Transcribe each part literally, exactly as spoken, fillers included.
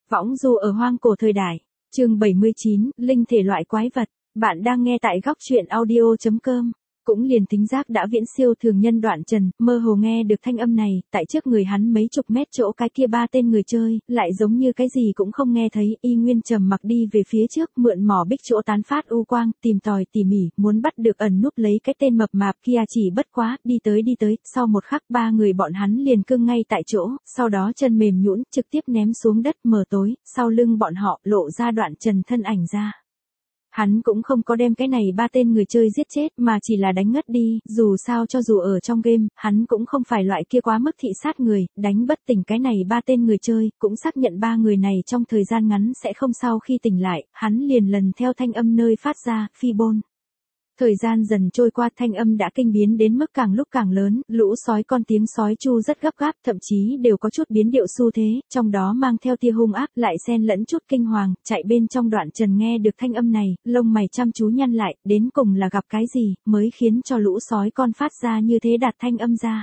Võng du ở hoang cổ thời đại. Chương bảy mươi chín, linh thể loại quái vật. Bạn đang nghe tại góc truyện audio chấm com. Cũng liền tính giác đã viễn siêu thường nhân Đoạn Trần, mơ hồ nghe được thanh âm này, tại trước người hắn mấy chục mét chỗ cái kia ba tên người chơi, lại giống như cái gì cũng không nghe thấy, y nguyên trầm mặc đi về phía trước, mượn mỏ bích chỗ tán phát u quang, tìm tòi tỉ mỉ, muốn bắt được ẩn núp lấy cái tên mập mạp kia chỉ bất quá, đi tới đi tới, sau một khắc ba người bọn hắn liền cương ngay tại chỗ, sau đó chân mềm nhũn, trực tiếp ném xuống đất mờ tối, sau lưng bọn họ lộ ra Đoạn Trần thân ảnh ra. Hắn cũng không có đem cái này ba tên người chơi giết chết mà chỉ là đánh ngất đi, dù sao cho dù ở trong game, hắn cũng không phải loại kia quá mức thị sát người, đánh bất tỉnh cái này ba tên người chơi, cũng xác nhận ba người này trong thời gian ngắn sẽ không sau khi tỉnh lại, hắn liền lần theo thanh âm nơi phát ra, phi bôn. Thời gian dần trôi qua thanh âm đã kinh biến đến mức càng lúc càng lớn, lũ sói con tiếng sói chu rất gấp gáp, thậm chí đều có chút biến điệu xu thế, trong đó mang theo tia hung ác lại xen lẫn chút kinh hoàng, chạy bên trong Đoạn Trần nghe được thanh âm này, lông mày chăm chú nhăn lại, đến cùng là gặp cái gì, mới khiến cho lũ sói con phát ra như thế đạt thanh âm ra.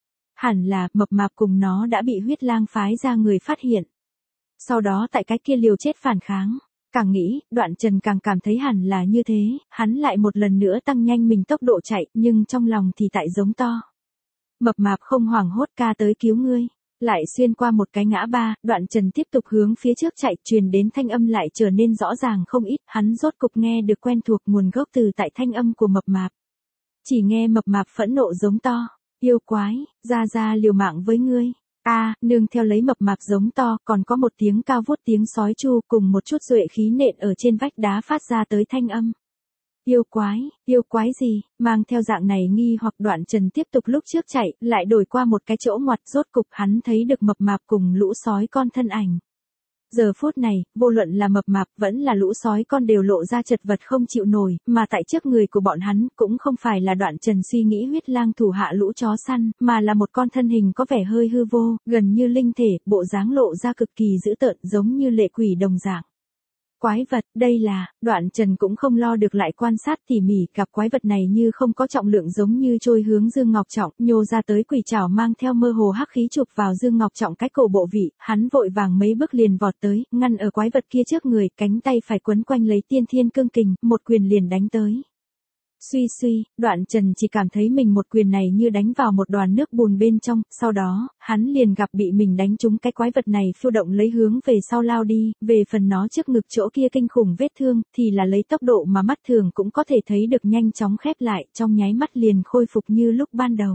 Hẳn là, mập mạp cùng nó đã bị huyết lang phái ra người phát hiện. Sau đó tại cái kia liều chết phản kháng. Càng nghĩ, Đoạn Trần càng cảm thấy hẳn là như thế, hắn lại một lần nữa tăng nhanh mình tốc độ chạy, nhưng trong lòng thì tại giống to. Mập mạp không hoảng hốt ca tới cứu ngươi. Lại xuyên qua một cái ngã ba, Đoạn Trần tiếp tục hướng phía trước chạy, truyền đến thanh âm lại trở nên rõ ràng không ít, hắn rốt cục nghe được quen thuộc nguồn gốc từ tại thanh âm của mập mạp. Chỉ nghe mập mạp phẫn nộ giống to, yêu quái, ra ra liều mạng với ngươi. A, à, nương theo lấy mập mạp giống to, còn có một tiếng cao vút tiếng sói chu cùng một chút duệ khí nện ở trên vách đá phát ra tới thanh âm. Yêu quái, yêu quái gì, mang theo dạng này nghi hoặc Đoạn Trần tiếp tục lúc trước chạy, lại đổi qua một cái chỗ ngoặt, rốt cục hắn thấy được mập mạp cùng lũ sói con thân ảnh. Giờ phút này, vô luận là mập mạp vẫn là lũ sói con đều lộ ra chật vật không chịu nổi, mà tại trước người của bọn hắn cũng không phải là Đoạn Trần suy nghĩ huyết lang thủ hạ lũ chó săn, mà là một con thân hình có vẻ hơi hư vô, gần như linh thể, bộ dáng lộ ra cực kỳ dữ tợn giống như lệ quỷ đồng dạng. Quái vật, đây là, Đoạn Trần cũng không lo được lại quan sát tỉ mỉ, gặp quái vật này như không có trọng lượng giống như trôi hướng Dương Ngọc Trọng, nhô ra tới quỷ trảo mang theo mơ hồ hắc khí chụp vào Dương Ngọc Trọng cái cổ bộ vị, hắn vội vàng mấy bước liền vọt tới, ngăn ở quái vật kia trước người, cánh tay phải quấn quanh lấy tiên thiên cương kình, một quyền liền đánh tới. Suy suy, Đoạn Trần chỉ cảm thấy mình một quyền này như đánh vào một đoàn nước bùn bên trong, sau đó, hắn liền gặp bị mình đánh trúng cái quái vật này phiêu động lấy hướng về sau lao đi, về phần nó trước ngực chỗ kia kinh khủng vết thương, thì là lấy tốc độ mà mắt thường cũng có thể thấy được nhanh chóng khép lại, trong nháy mắt liền khôi phục như lúc ban đầu.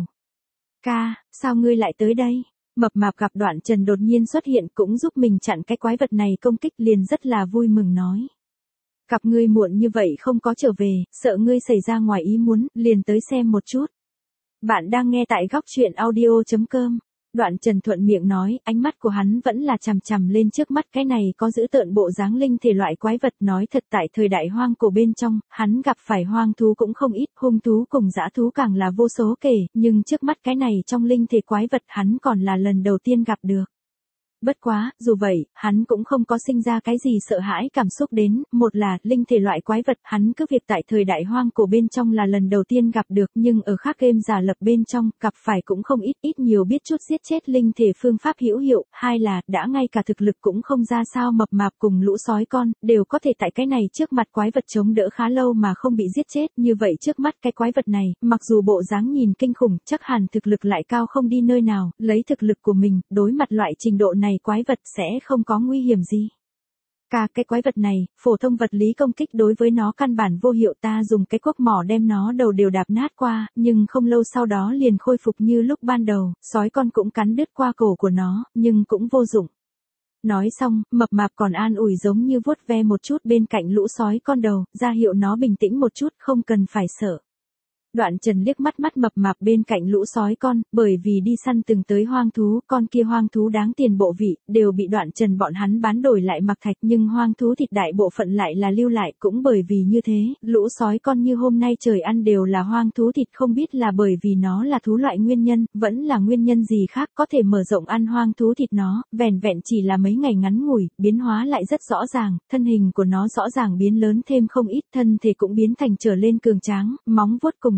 Ca, sao ngươi lại tới đây? Mập mạp gặp Đoạn Trần đột nhiên xuất hiện cũng giúp mình chặn cái quái vật này công kích liền rất là vui mừng nói. Gặp ngươi muộn như vậy không có trở về, sợ ngươi xảy ra ngoài ý muốn, liền tới xem một chút. Bạn đang nghe tại góc truyện audio chấm com. Đoạn Trần thuận miệng nói, ánh mắt của hắn vẫn là chằm chằm lên trước mắt cái này có giữ tợn bộ dáng linh thể loại quái vật, nói thật tại thời đại hoang cổ bên trong, hắn gặp phải hoang thú cũng không ít, hung thú cùng dã thú càng là vô số kể, nhưng trước mắt cái này trong linh thể quái vật hắn còn là lần đầu tiên gặp được. Bất quá, dù vậy, hắn cũng không có sinh ra cái gì sợ hãi cảm xúc đến, một là, linh thể loại quái vật, hắn cứ việc tại thời đại hoang cổ bên trong là lần đầu tiên gặp được, nhưng ở khác game giả lập bên trong, gặp phải cũng không ít ít nhiều biết chút giết chết linh thể phương pháp hữu hiệu, hai là, đã ngay cả thực lực cũng không ra sao mập mạp cùng lũ sói con, đều có thể tại cái này trước mặt quái vật chống đỡ khá lâu mà không bị giết chết, như vậy trước mắt cái quái vật này, mặc dù bộ dáng nhìn kinh khủng, chắc hẳn thực lực lại cao không đi nơi nào, lấy thực lực của mình, đối mặt loại trình độ này quái vật sẽ không có nguy hiểm gì. Cả cái quái vật này, phổ thông vật lý công kích đối với nó căn bản vô hiệu, ta dùng cái cuốc mỏ đem nó đầu đều đạp nát qua, nhưng không lâu sau đó liền khôi phục như lúc ban đầu, sói con cũng cắn đứt qua cổ của nó, nhưng cũng vô dụng. Nói xong, mập mạp còn an ủi giống như vuốt ve một chút bên cạnh lũ sói con đầu, ra hiệu nó bình tĩnh một chút, không cần phải sợ. Đoạn Trần liếc mắt mắt mập mạp bên cạnh lũ sói con, bởi vì đi săn từng tới hoang thú, con kia hoang thú đáng tiền bộ vị, đều bị Đoạn Trần bọn hắn bán đổi lại mặc thạch, nhưng hoang thú thịt đại bộ phận lại là lưu lại, cũng bởi vì như thế, lũ sói con như hôm nay trời ăn đều là hoang thú thịt, không biết là bởi vì nó là thú loại nguyên nhân, vẫn là nguyên nhân gì khác có thể mở rộng ăn hoang thú thịt nó, vẻn vẹn chỉ là mấy ngày ngắn ngủi, biến hóa lại rất rõ ràng, thân hình của nó rõ ràng biến lớn thêm không ít, thân thể cũng biến thành trở lên cường tráng, móng vuốt cùng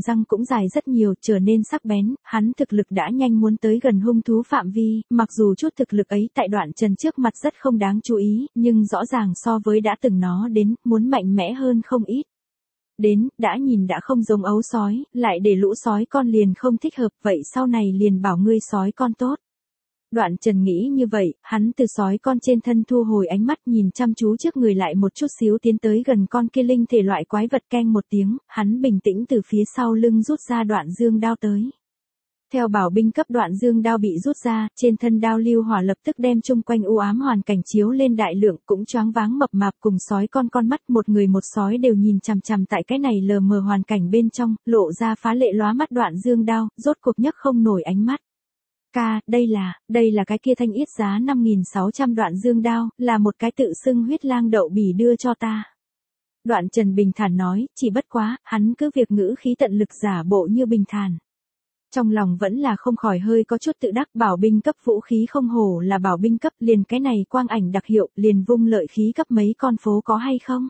răng cũng dài rất nhiều, trở nên sắc bén, hắn thực lực đã nhanh muốn tới gần hung thú phạm vi, mặc dù chút thực lực ấy tại Đoạn Trần trước mặt rất không đáng chú ý, nhưng rõ ràng so với đã từng nó đến, muốn mạnh mẽ hơn không ít. Đến, đã nhìn đã không giống ấu sói, lại để lũ sói con liền không thích hợp, vậy sau này liền bảo ngươi sói con tốt. Đoạn Trần nghĩ như vậy, hắn từ sói con trên thân thu hồi ánh mắt nhìn chăm chú trước người lại một chút xíu tiến tới gần con kia linh thể loại quái vật, keng một tiếng, hắn bình tĩnh từ phía sau lưng rút ra đoạn dương đao tới. Theo bảo binh cấp, đoạn dương đao bị rút ra, trên thân đao lưu hỏa lập tức đem chung quanh u ám hoàn cảnh chiếu lên đại lượng, cũng choáng váng mập mạp cùng sói con con mắt một người một sói đều nhìn chằm chằm tại cái này lờ mờ hoàn cảnh bên trong, lộ ra phá lệ lóa mắt đoạn dương đao, rốt cuộc nhấc không nổi ánh mắt. Ca, đây là, đây là cái kia thanh yết giá năm nghìn sáu trăm đoạn dương đao, là một cái tự xưng huyết lang đậu bỉ đưa cho ta. Đoạn Trần bình thản nói, chỉ bất quá, hắn cứ việc ngữ khí tận lực giả bộ như bình thản. Trong lòng vẫn là không khỏi hơi có chút tự đắc, bảo binh cấp vũ khí không hổ là bảo binh cấp, liền cái này quang ảnh đặc hiệu, liền vung lợi khí cấp mấy con phố có hay không?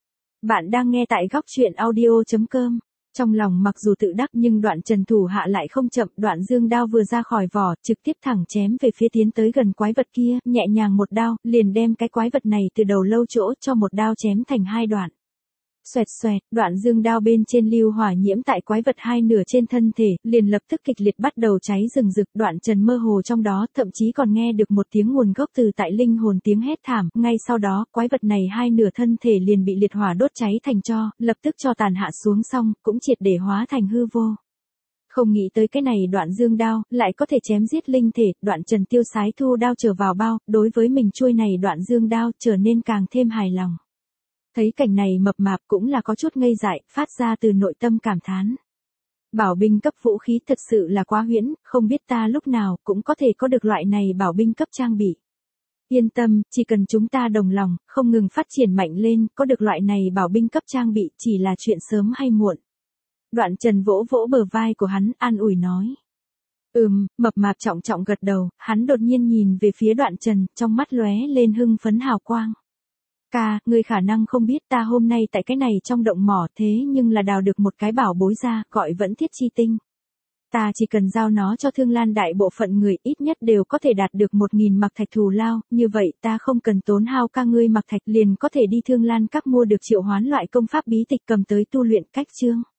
Bạn đang nghe tại góc truyện audio chấm com. Trong lòng mặc dù tự đắc nhưng Đoạn Trần thủ hạ lại không chậm, đoạn dương đao vừa ra khỏi vỏ, trực tiếp thẳng chém về phía tiến tới gần quái vật kia, nhẹ nhàng một đao, liền đem cái quái vật này từ đầu lâu chỗ cho một đao chém thành hai đoạn. Xoẹt xoẹt, đoạn dương đao bên trên lưu hỏa nhiễm tại quái vật hai nửa trên thân thể, liền lập tức kịch liệt bắt đầu cháy rừng rực, Đoạn Trần mơ hồ trong đó, thậm chí còn nghe được một tiếng nguồn gốc từ tại linh hồn tiếng hét thảm, ngay sau đó, quái vật này hai nửa thân thể liền bị liệt hỏa đốt cháy thành tro, lập tức cho tàn hạ xuống xong, cũng triệt để hóa thành hư vô. Không nghĩ tới cái này đoạn dương đao, lại có thể chém giết linh thể, Đoạn Trần tiêu sái thu đao trở vào bao, đối với mình chuôi này đoạn dương đao, trở nên càng thêm hài lòng. Thấy cảnh này mập mạp cũng là có chút ngây dại, phát ra từ nội tâm cảm thán. Bảo binh cấp vũ khí thật sự là quá huyễn, không biết ta lúc nào cũng có thể có được loại này bảo binh cấp trang bị. Yên tâm, chỉ cần chúng ta đồng lòng, không ngừng phát triển mạnh lên, có được loại này bảo binh cấp trang bị chỉ là chuyện sớm hay muộn. Đoạn Trần vỗ vỗ bờ vai của hắn, an ủi nói. Ừm, mập mạp trọng trọng gật đầu, hắn đột nhiên nhìn về phía Đoạn Trần, trong mắt lóe lên hưng phấn hào quang. Ca, ngươi khả năng không biết ta hôm nay tại cái này trong động mỏ thế nhưng là đào được một cái bảo bối ra, gọi vẫn thiết chi tinh. Ta chỉ cần giao nó cho Thương Lan đại bộ phận người ít nhất đều có thể đạt được một nghìn mặc thạch thù lao, như vậy ta không cần tốn hao ca ngươi mặc thạch liền có thể đi Thương Lan các mua được triệu hoán loại công pháp bí tịch cầm tới tu luyện cách chương.